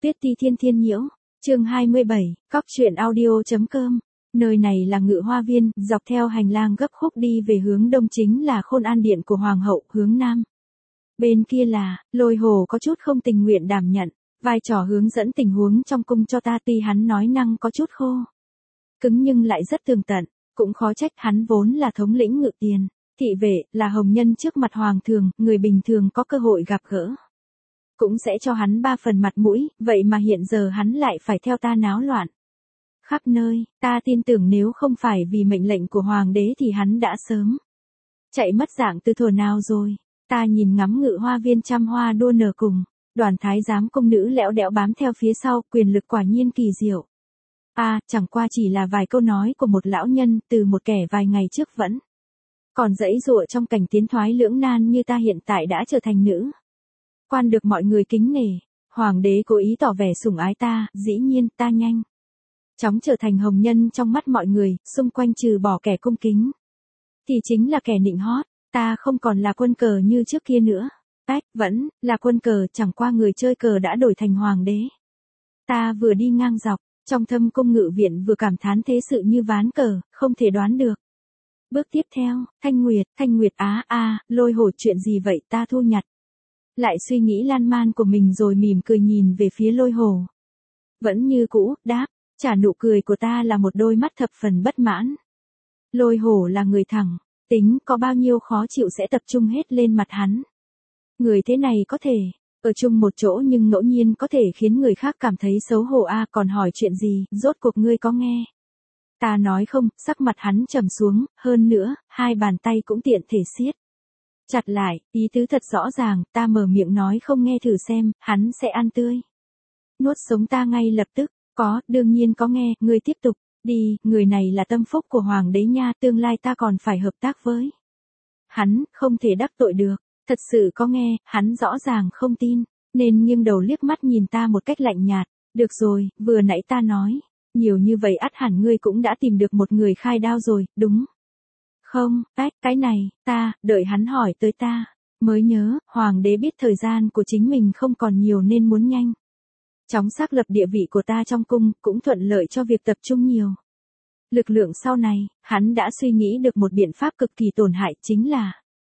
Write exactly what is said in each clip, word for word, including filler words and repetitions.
Tuyết Ti Thiên Thiên Nhiễu, chương hai mươi bảy, cóc truyện audio.com. Nơi này là Ngự Hoa Viên, dọc theo hành lang gấp khúc đi về hướng đông chính là Khôn An Điện của Hoàng hậu, hướng nam. Bên kia là, Lôi Hồ có chút không tình nguyện đảm nhận, vai trò hướng dẫn tình huống trong cung cho ta, tuy hắn nói năng có chút khô cứng nhưng lại rất tường tận, cũng khó trách, hắn vốn là thống lĩnh Ngự Tiền, thị vệ, là hồng nhân trước mặt hoàng thường, người bình thường có cơ hội gặp gỡ cũng sẽ cho hắn ba phần mặt mũi, vậy mà hiện giờ hắn lại phải theo ta náo loạn khắp nơi. Ta tin tưởng nếu không phải vì mệnh lệnh của hoàng đế thì hắn đã sớm chạy mất dạng từ thuở nào rồi. Ta nhìn ngắm Ngự Hoa Viên trăm hoa đua nở cùng đoàn thái giám công nữ lẽo đẽo bám theo phía sau, quyền lực quả nhiên kỳ diệu. À, chẳng qua chỉ là vài câu nói của một lão nhân, từ một kẻ vài ngày trước vẫn còn dãy dụa trong cảnh tiến thoái lưỡng nan như ta hiện tại đã trở thành nữ quan được mọi người kính nể. Hoàng đế cố ý tỏ vẻ sủng ái ta, dĩ nhiên ta nhanh chóng trở thành hồng nhân trong mắt mọi người, xung quanh trừ bỏ kẻ cung kính thì chính là kẻ nịnh hót. Ta không còn là quân cờ như trước kia nữa. Ách, vẫn là quân cờ, chẳng qua người chơi cờ đã đổi thành hoàng đế. Ta vừa đi ngang dọc trong thâm cung Ngự Viện vừa cảm thán thế sự như ván cờ, không thể đoán được. Bước tiếp theo, Thanh Nguyệt, Thanh Nguyệt á a, Lôi Hồ chuyện gì vậy? Ta thu nhặt lại suy nghĩ lan man của mình rồi mỉm cười nhìn về phía Lôi Hồ. Vẫn như cũ, đáp, trả nụ cười của ta là một đôi mắt thập phần bất mãn. Lôi Hồ là người thẳng tính, có bao nhiêu khó chịu sẽ tập trung hết lên mặt hắn. Người thế này có thể ở chung một chỗ nhưng ngẫu nhiên có thể khiến người khác cảm thấy xấu hổ. A à, còn hỏi chuyện gì, rốt cuộc ngươi có nghe ta nói không? Sắc mặt hắn trầm xuống, hơn nữa, hai bàn tay cũng tiện thể siết chặt lại, ý tứ thật rõ ràng. Ta mở miệng nói không nghe thử xem, hắn sẽ ăn tươi nuốt sống ta ngay lập tức. Có, đương nhiên có nghe, ngươi tiếp tục đi, người này là tâm phúc của hoàng đế nha, tương lai ta còn phải hợp tác với hắn, không thể đắc tội được. Thật sự có nghe, hắn rõ ràng không tin, nên nghiêng đầu liếc mắt nhìn ta một cách lạnh nhạt. Được rồi, vừa nãy ta nói nhiều như vậy ắt hẳn ngươi cũng đã tìm được một người khai đao rồi, đúng không? Ách, cái này, ta, đợi hắn hỏi tới ta mới nhớ, hoàng đế biết thời gian của chính mình không còn nhiều nên muốn nhanh chóng xác lập địa vị của ta trong cung, cũng thuận lợi cho việc tập trung nhiều lực lượng sau này. Hắn đã suy nghĩ được một biện pháp cực kỳ tổn hại, chính là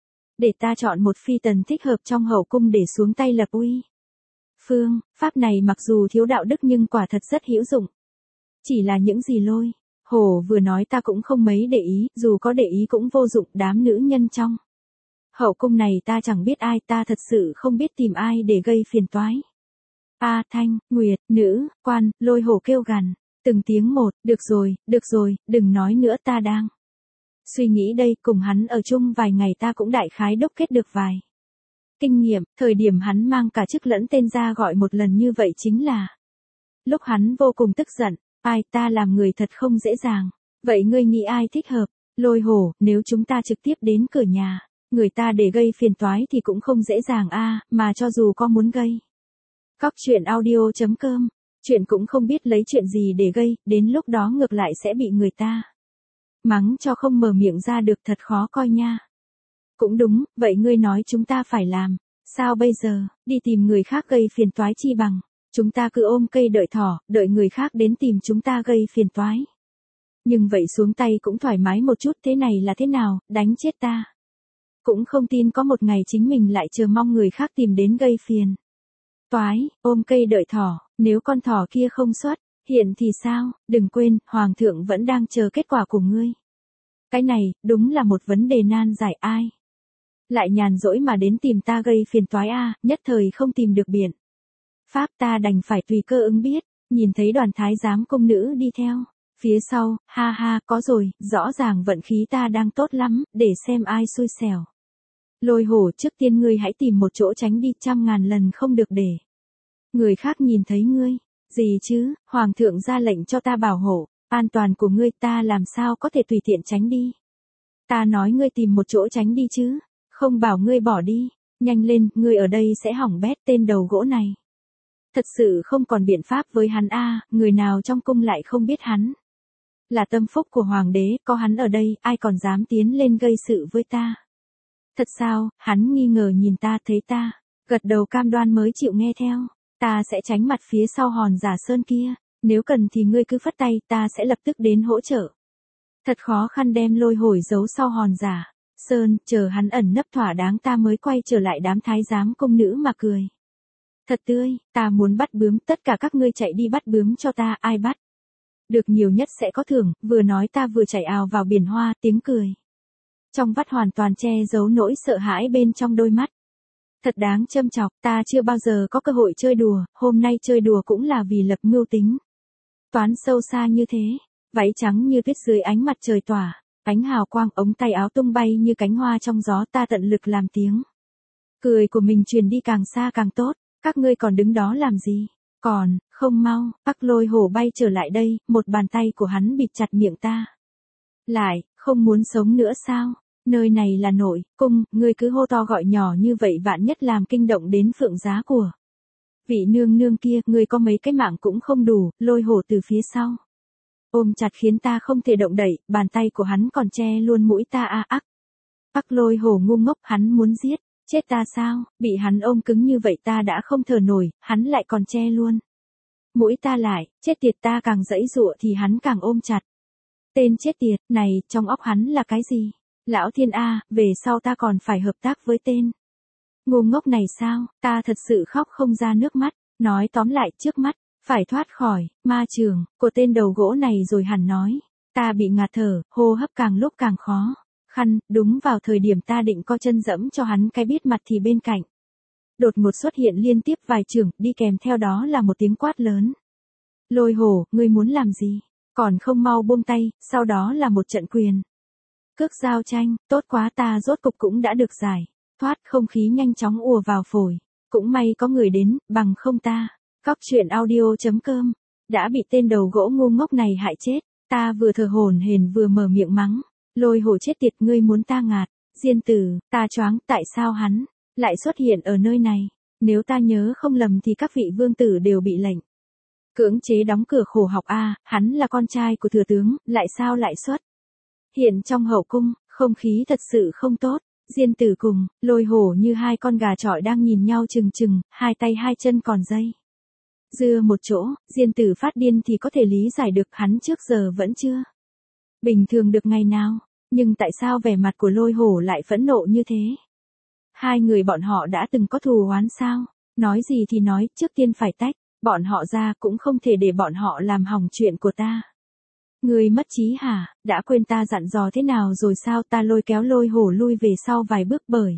để ta chọn một phi tần thích hợp trong hậu cung để xuống tay lập uy. Phương pháp này mặc dù thiếu đạo đức nhưng quả thật rất hữu dụng. Chỉ là những gì Lôi Hồ vừa nói ta cũng không mấy để ý, dù có để ý cũng vô dụng. Đám nữ nhân trong hậu cung này ta chẳng biết ai, ta thật sự không biết tìm ai để gây phiền toái. A Thanh, Nguyệt, nữ quan, Lôi Hồ kêu gằn từng tiếng một. Được rồi, được rồi, đừng nói nữa, ta đang suy nghĩ đây. Cùng hắn ở chung vài ngày ta cũng đại khái đúc kết được vài kinh nghiệm. Thời điểm hắn mang cả chức lẫn tên ra gọi một lần như vậy chính là lúc hắn vô cùng tức giận. Ai, ta làm người thật không dễ dàng. Vậy ngươi nghĩ ai thích hợp? Lôi Hồ, nếu chúng ta trực tiếp đến cửa nhà người ta để gây phiền toái thì cũng không dễ dàng a à, mà cho dù có muốn gây. Cóc truyện audio.com, chuyện cũng không biết lấy chuyện gì để gây, đến lúc đó ngược lại sẽ bị người ta mắng cho không mở miệng ra được, thật khó coi nha. Cũng đúng, vậy ngươi nói chúng ta phải làm sao bây giờ? Đi tìm người khác gây phiền toái chi bằng chúng ta cứ ôm cây đợi thỏ, đợi người khác đến tìm chúng ta gây phiền toái. Nhưng vậy xuống tay cũng thoải mái một chút. Thế này là thế nào? Đánh chết ta cũng không tin có một ngày chính mình lại chờ mong người khác tìm đến gây phiền toái. Ôm cây đợi thỏ, nếu con thỏ kia không xuất hiện thì sao? Đừng quên, hoàng thượng vẫn đang chờ kết quả của ngươi. Cái này, đúng là một vấn đề nan giải. Ai lại nhàn rỗi mà đến tìm ta gây phiền toái a à, nhất thời không tìm được biện pháp, ta đành phải tùy cơ ứng biết. Nhìn thấy đoàn thái giám công nữ đi theo phía sau, ha ha, có rồi, rõ ràng vận khí ta đang tốt lắm, để xem ai xui xẻo. Lôi Hồ, trước tiên ngươi hãy tìm một chỗ tránh đi, trăm ngàn lần không được để người khác nhìn thấy ngươi. Gì chứ, hoàng thượng ra lệnh cho ta bảo hộ an toàn của ngươi, ta làm sao có thể tùy tiện tránh đi. Ta nói ngươi tìm một chỗ tránh đi chứ, không bảo ngươi bỏ đi. Nhanh lên, ngươi ở đây sẽ hỏng bét, tên đầu gỗ này thật sự không còn biện pháp với hắn a à, người nào trong cung lại không biết hắn là tâm phúc của hoàng đế, có hắn ở đây, ai còn dám tiến lên gây sự với ta. Thật sao? Hắn nghi ngờ nhìn ta, thấy ta gật đầu cam đoan mới chịu nghe theo. ta sẽ tránh mặt phía sau hòn giả sơn kia, nếu cần thì ngươi cứ phất tay, ta sẽ lập tức đến hỗ trợ. Thật khó khăn đem Lôi Hổ giấu sau hòn giả sơn, chờ hắn ẩn nấp thỏa đáng ta mới quay trở lại đám thái giám công nữ mà cười. Thật tươi, ta muốn bắt bướm, tất cả các ngươi chạy đi bắt bướm cho ta, ai bắt được nhiều nhất sẽ có thưởng, vừa nói ta vừa chạy ào vào biển hoa, tiếng cười trong vắt hoàn toàn che giấu nỗi sợ hãi bên trong đôi mắt. Thật đáng châm chọc, ta chưa bao giờ có cơ hội chơi đùa, hôm nay chơi đùa cũng là vì lập mưu tính. Toán sâu xa như thế, váy trắng như tuyết dưới ánh mặt trời tỏa, ánh hào quang, ống tay áo tung bay như cánh hoa trong gió, ta tận lực làm tiếng cười của mình truyền đi càng xa càng tốt. Các ngươi còn đứng đó làm gì? Còn, không mau, Bắc Lôi Hổ bay trở lại đây, một bàn tay của hắn bịt chặt miệng ta. Lại, không muốn sống nữa sao? Nơi này là nội cung, ngươi cứ hô to gọi nhỏ như vậy vạn nhất làm kinh động đến phượng giá của vị nương nương kia, ngươi có mấy cái mạng cũng không đủ. Lôi Hổ từ phía sau ôm chặt khiến ta không thể động đậy, bàn tay của hắn còn che luôn mũi ta a ác. Bắc Lôi Hổ ngu ngốc, hắn muốn giết chết ta sao? Bị hắn ôm cứng như vậy ta đã không thở nổi, hắn lại còn che luôn mũi ta lại, chết tiệt, ta càng giãy giụa thì hắn càng ôm chặt. Tên chết tiệt này, trong óc hắn là cái gì? Lão thiên a, về sau ta còn phải hợp tác với tên ngu ngốc này sao? Ta thật sự khóc không ra nước mắt. Nói tóm lại, trước mắt phải thoát khỏi ma trường của tên đầu gỗ này rồi hẳn nói. Ta bị ngạt thở, hô hấp càng lúc càng khó khăn. Đúng vào thời điểm ta định co chân dẫm cho hắn cái biết mặt thì bên cạnh đột ngột xuất hiện liên tiếp vài chưởng, đi kèm theo đó là một tiếng quát lớn. Lôi Hổ, ngươi muốn làm gì? Còn không mau buông tay. Sau đó là một trận quyền cước giao tranh. Tốt quá, ta rốt cục cũng đã được giải thoát. Không khí nhanh chóng ùa vào phổi. Cũng may có người đến, bằng không ta Cóc truyện audio chấm com đã bị tên đầu gỗ ngu ngốc này hại chết. Ta vừa thở hổn hển vừa mở miệng mắng. Lôi Hổ chết tiệt, ngươi muốn ta ngạt diên tử. Ta choáng, tại sao hắn lại xuất hiện ở nơi này? Nếu ta nhớ không lầm thì các vị vương tử đều bị lệnh cưỡng chế đóng cửa khổ học a, hắn là con trai của thừa tướng, lại sao lại xuất hiện trong hậu cung? Không khí thật sự không tốt. Diên tử cùng Lôi Hổ như hai con gà chọi đang nhìn nhau chừng chừng, hai tay hai chân còn dây dưa một chỗ. Diên tử phát điên thì có thể lý giải được, hắn trước giờ vẫn chưa bình thường được ngày nào, nhưng tại sao vẻ mặt của Lôi Hổ lại phẫn nộ như thế? Hai người bọn họ đã từng có thù oán sao? Nói gì thì nói, trước tiên phải tách bọn họ ra, cũng không thể để bọn họ làm hỏng chuyện của ta. Ngươi mất trí hả? Đã quên ta dặn dò thế nào rồi sao? Ta lôi kéo Lôi Hổ lui về sau vài bước, bởi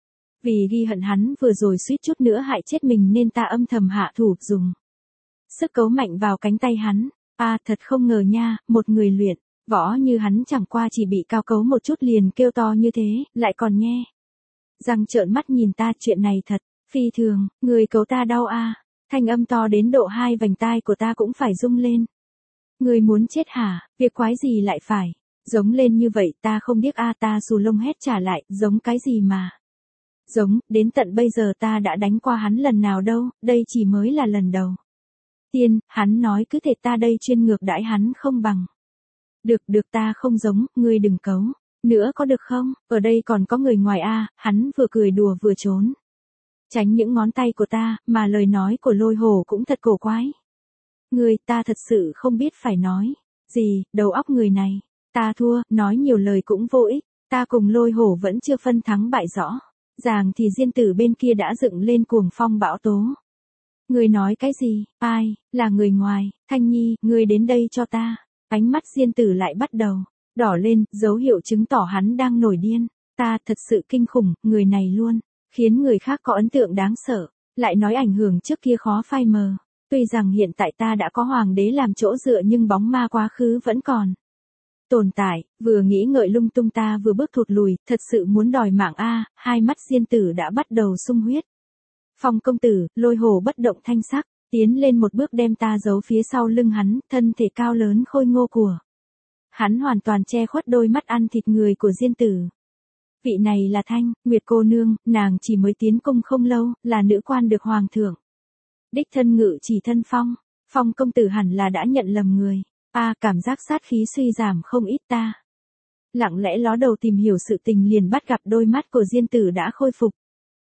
vì ghi hận hắn vừa rồi suýt chút nữa hại chết mình nên ta âm thầm hạ thủ, dùng sức cấu mạnh vào cánh tay hắn. A à, thật không ngờ nha, một người luyện võ như hắn chẳng qua chỉ bị cao cấu một chút liền kêu to như thế, lại còn nhe răng trợn mắt nhìn ta. Chuyện này thật phi thường, người cấu ta đau a à. Thanh âm to đến độ hai vành tai của ta cũng phải rung lên. Người muốn chết hả? Việc quái gì lại phải giống lên như vậy? Ta không biết a à. Ta xù lông hét trả lại, giống cái gì mà giống, đến tận bây giờ ta đã đánh qua hắn lần nào đâu, đây chỉ mới là lần đầu tiên. Hắn nói cứ thể ta đây chuyên ngược đãi hắn không bằng. Được được, ta không giống, ngươi đừng cấu nữa có được không? Ở đây còn có người ngoài a à. Hắn vừa cười đùa vừa trốn tránh những ngón tay của ta, mà lời nói của Lôi Hổ cũng thật cổ quái. Ngươi, ta thật sự không biết phải nói gì, đầu óc người này. Ta thua, nói nhiều lời cũng vô ích. Ta cùng Lôi Hổ vẫn chưa phân thắng bại rõ ràng thì Diên tử bên kia đã dựng lên cuồng phong bão tố. Ngươi nói cái gì? Ai là người ngoài? Thanh Nhi, ngươi đến đây cho ta. Ánh mắt Diên tử lại bắt đầu đỏ lên, dấu hiệu chứng tỏ hắn đang nổi điên. Ta thật sự kinh khủng, người này luôn khiến người khác có ấn tượng đáng sợ, lại nói ảnh hưởng trước kia khó phai mờ. Tuy rằng hiện tại ta đã có hoàng đế làm chỗ dựa nhưng bóng ma quá khứ vẫn còn tồn tại. Vừa nghĩ ngợi lung tung ta vừa bước thụt lùi, thật sự muốn đòi mạng a. Hai mắt Diên tử đã bắt đầu sung huyết. Phong công tử, Lôi Hổ bất động thanh sắc tiến lên một bước đem ta giấu phía sau lưng hắn. Thân thể cao lớn khôi ngô của hắn hoàn toàn che khuất đôi mắt ăn thịt người của Diên tử. Vị này là Thanh Nguyệt cô nương, nàng chỉ mới tiến cung không lâu, là nữ quan được hoàng thượng đích thân ngự chỉ thân phong. Phong công tử hẳn là đã nhận lầm người. A à, cảm giác sát khí suy giảm không ít. Ta lặng lẽ ló đầu tìm hiểu sự tình, liền bắt gặp đôi mắt của Diên tử đã khôi phục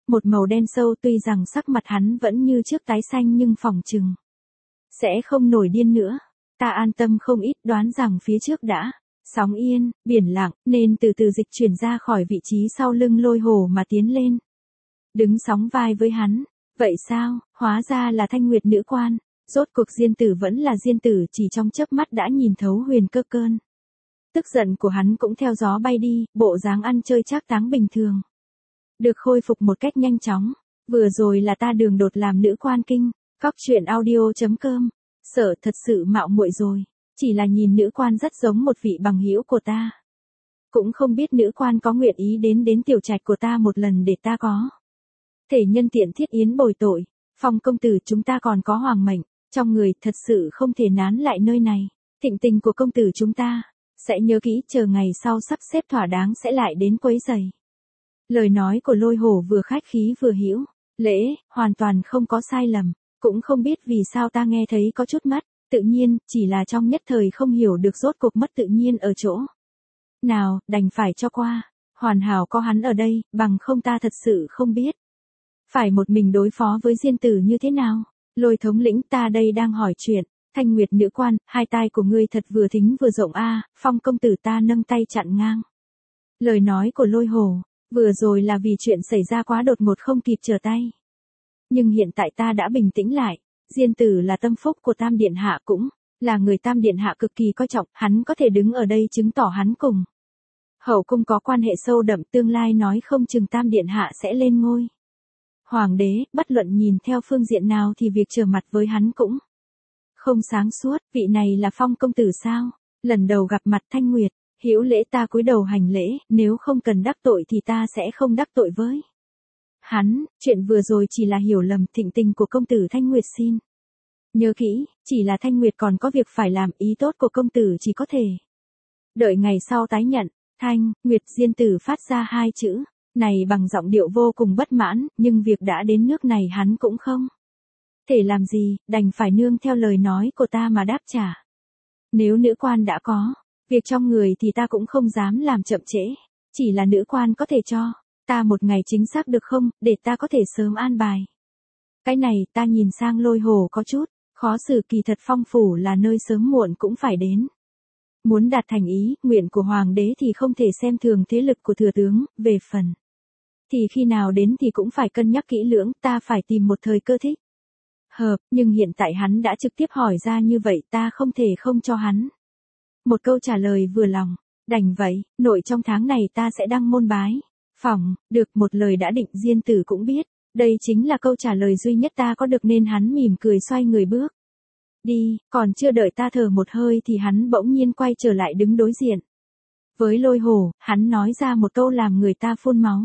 Một màu đen sâu, tuy rằng sắc mặt hắn vẫn như trước tái xanh nhưng phỏng chừng sẽ không nổi điên nữa. Ta an tâm không ít, đoán rằng phía trước đã sóng yên, biển lặng, nên từ từ dịch chuyển ra khỏi vị trí sau lưng Lôi Hổ mà tiến lên. Đứng sóng vai với hắn. Vậy sao, hóa ra là Thanh Nguyệt nữ quan. Rốt cuộc Diên Tử vẫn là Diên Tử, chỉ trong chớp mắt đã nhìn thấu Huyền Cơ Cơn. Tức giận của hắn cũng theo gió bay đi, bộ dáng ăn chơi trác táng bình thường được khôi phục một cách nhanh chóng. Vừa rồi là ta đường đột làm nữ quan kinh. Cóc truyện audio chấm com. Sợ thật sự mạo muội rồi. Chỉ là nhìn nữ quan rất giống một vị bằng hữu của ta. Cũng không biết nữ quan có nguyện ý đến đến tiểu trạch của ta một lần để ta có thể nhân tiện thiết yến bồi tội. Phong công tử, chúng ta còn có hoàng mệnh trong người, thật sự không thể nán lại nơi này. Thịnh tình của công tử chúng ta sẽ nhớ kỹ, chờ ngày sau sắp xếp thỏa đáng sẽ lại đến quấy rầy. Lời nói của Lôi Hổ vừa khách khí vừa hữu lễ, hoàn toàn không có sai lầm. Cũng không biết vì sao ta nghe thấy có chút mất tự nhiên, chỉ là trong nhất thời không hiểu được rốt cuộc mất tự nhiên ở chỗ nào, đành phải cho qua. Hoàn hảo có hắn ở đây, bằng không ta thật sự không biết phải một mình đối phó với Diên Tử như thế nào. Lôi thống lĩnh, ta đây đang hỏi chuyện. Thanh Nguyệt nữ quan, hai tai của ngươi thật vừa thính vừa rộng a. Phong công tử, ta nâng tay chặn ngang lời nói của Lôi Hổ. Vừa rồi là vì chuyện xảy ra quá đột ngột không kịp trở tay. Nhưng hiện tại ta đã bình tĩnh lại. Diên Tử là tâm phúc của Tam Điện Hạ, cũng là người Tam Điện Hạ cực kỳ coi trọng. Hắn có thể đứng ở đây chứng tỏ hắn cùng hậu cung có quan hệ sâu đậm, tương lai nói không chừng Tam Điện Hạ sẽ lên ngôi hoàng đế. Bất luận nhìn theo phương diện nào thì việc trở mặt với hắn cũng không sáng suốt. Vị này là Phong công tử sao? Lần đầu gặp mặt Thanh Nguyệt, hữu lễ, ta cúi đầu hành lễ. Nếu không cần đắc tội thì ta sẽ không đắc tội với hắn. Chuyện vừa rồi chỉ là hiểu lầm. Thịnh tình của công tử Thanh Nguyệt xin nhớ kỹ. Chỉ là Thanh Nguyệt còn có việc phải làm. Ý tốt của công tử chỉ có thể đợi ngày sau tái nhận. Thanh Nguyệt. Diên Tử phát ra hai chữ này bằng giọng điệu vô cùng bất mãn, nhưng việc đã đến nước này hắn cũng không thể làm gì, đành phải nương theo lời nói của ta mà đáp trả. Nếu nữ quan đã có việc trong người thì ta cũng không dám làm chậm trễ. Chỉ là nữ quan có thể cho ta một ngày chính xác được không, để ta có thể sớm an bài. Cái này, ta nhìn sang Lôi Hổ có chút khó xử. Kỳ thật Phong phủ là nơi sớm muộn cũng phải đến. Muốn đạt thành ý nguyện của hoàng đế thì không thể xem thường thế lực của thừa tướng. Về phần thì khi nào đến thì cũng phải cân nhắc kỹ lưỡng. Ta phải tìm một thời cơ thích hợp. Nhưng hiện tại hắn đã trực tiếp hỏi ra như vậy, ta không thể không cho hắn một câu trả lời vừa lòng. Đành vậy, nội trong tháng này ta sẽ đăng môn bái phỏng. Được, một lời đã định. Diên Tử cũng biết đây chính là câu trả lời duy nhất ta có được, nên hắn mỉm cười xoay người bước đi. Còn chưa đợi ta thở một hơi thì hắn bỗng nhiên quay trở lại đứng đối diện với Lôi Hổ. Hắn nói ra một câu làm người ta phun máu.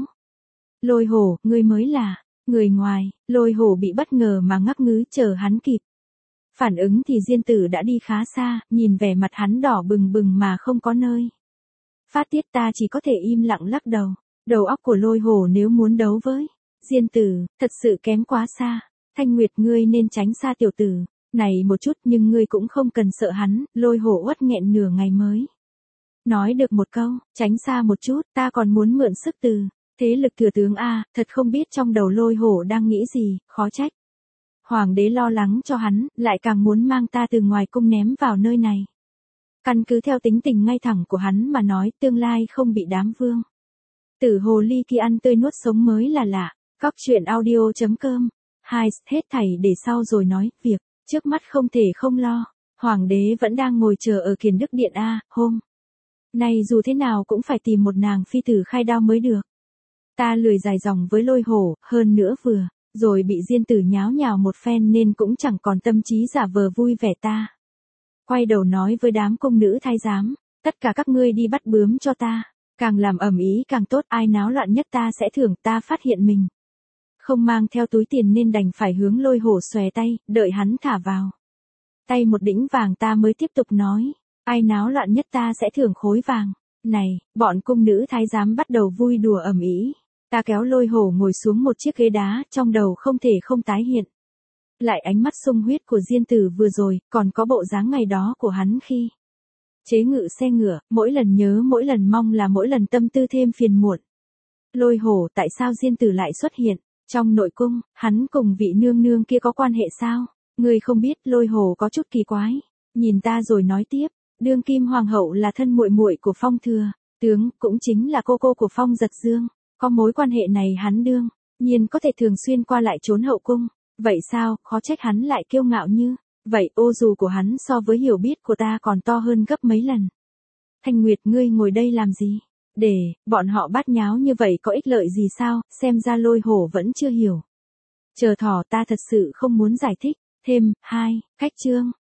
Lôi Hổ, ngươi mới là người ngoài. Lôi Hổ bị bất ngờ mà ngắc ngứ, chờ hắn kịp phản ứng thì Diên Tử đã đi khá xa. Nhìn vẻ mặt hắn đỏ bừng bừng mà không có nơi phát tiết, ta chỉ có thể im lặng lắc đầu. Đầu óc của Lôi Hổ nếu muốn đấu với Diên Tử, thật sự kém quá xa. Thanh Nguyệt, ngươi nên tránh xa tiểu tử này một chút, nhưng ngươi cũng không cần sợ hắn. Lôi Hổ uất nghẹn nửa ngày mới nói được một câu, tránh xa một chút, ta còn muốn mượn sức từ thế lực thừa tướng a. Thật không biết trong đầu Lôi Hổ đang nghĩ gì, khó trách hoàng đế lo lắng cho hắn, lại càng muốn mang ta từ ngoài cung ném vào nơi này. Căn cứ theo tính tình ngay thẳng của hắn mà nói, tương lai không bị đám vương tử hồ ly kia ăn tươi nuốt sống mới là lạ. Cóc truyện audio chấm com. Hai, hết thảy để sau rồi nói. Việc trước mắt không thể không lo. Hoàng đế vẫn đang ngồi chờ ở Kiền Đức Điện a. Hôm nay dù thế nào cũng phải tìm một nàng phi tử khai đao mới được. Ta lười dài dòng với Lôi Hổ, hơn nữa vừa rồi bị Diên Tử nháo nhào một phen nên cũng chẳng còn tâm trí giả vờ vui vẻ. Ta quay đầu nói với đám cung nữ thái giám, tất cả các ngươi đi bắt bướm cho ta. Càng làm ầm ĩ càng tốt, ai náo loạn nhất ta sẽ thưởng. Ta phát hiện mình không mang theo túi tiền nên đành phải hướng Lôi Hổ xòe tay, đợi hắn thả vào tay một đĩnh vàng ta mới tiếp tục nói, ai náo loạn nhất ta sẽ thưởng khối vàng. Này, bọn cung nữ thái giám bắt đầu vui đùa ầm ĩ. Ta kéo Lôi Hổ ngồi xuống một chiếc ghế đá, trong đầu không thể không tái hiện lại ánh mắt sung huyết của Diên Tử vừa rồi, còn có bộ dáng ngày đó của hắn khi chế ngự xe ngựa. Mỗi lần nhớ, mỗi lần mong là mỗi lần tâm tư thêm phiền muộn. Lôi Hổ, tại sao Diên Tử lại xuất hiện? Trong nội cung, hắn cùng vị nương nương kia có quan hệ sao? Ngươi không biết. Lôi Hồ có chút kỳ quái, nhìn ta rồi nói tiếp, đương kim hoàng hậu là thân muội muội của Phong thừa tướng, cũng chính là cô cô của Phong Giật Dương, có mối quan hệ này hắn đương nhiên có thể thường xuyên qua lại trốn hậu cung. Vậy sao, khó trách hắn lại kiêu ngạo như vậy. Ô dù của hắn so với hiểu biết của ta còn to hơn gấp mấy lần. Thanh Nguyệt, ngươi ngồi đây làm gì? Để bọn họ bát nháo như vậy có ích lợi gì sao? Xem ra Lôi Hổ vẫn chưa hiểu. Chờ thỏ, ta thật sự không muốn giải thích thêm. Hai, khách trương.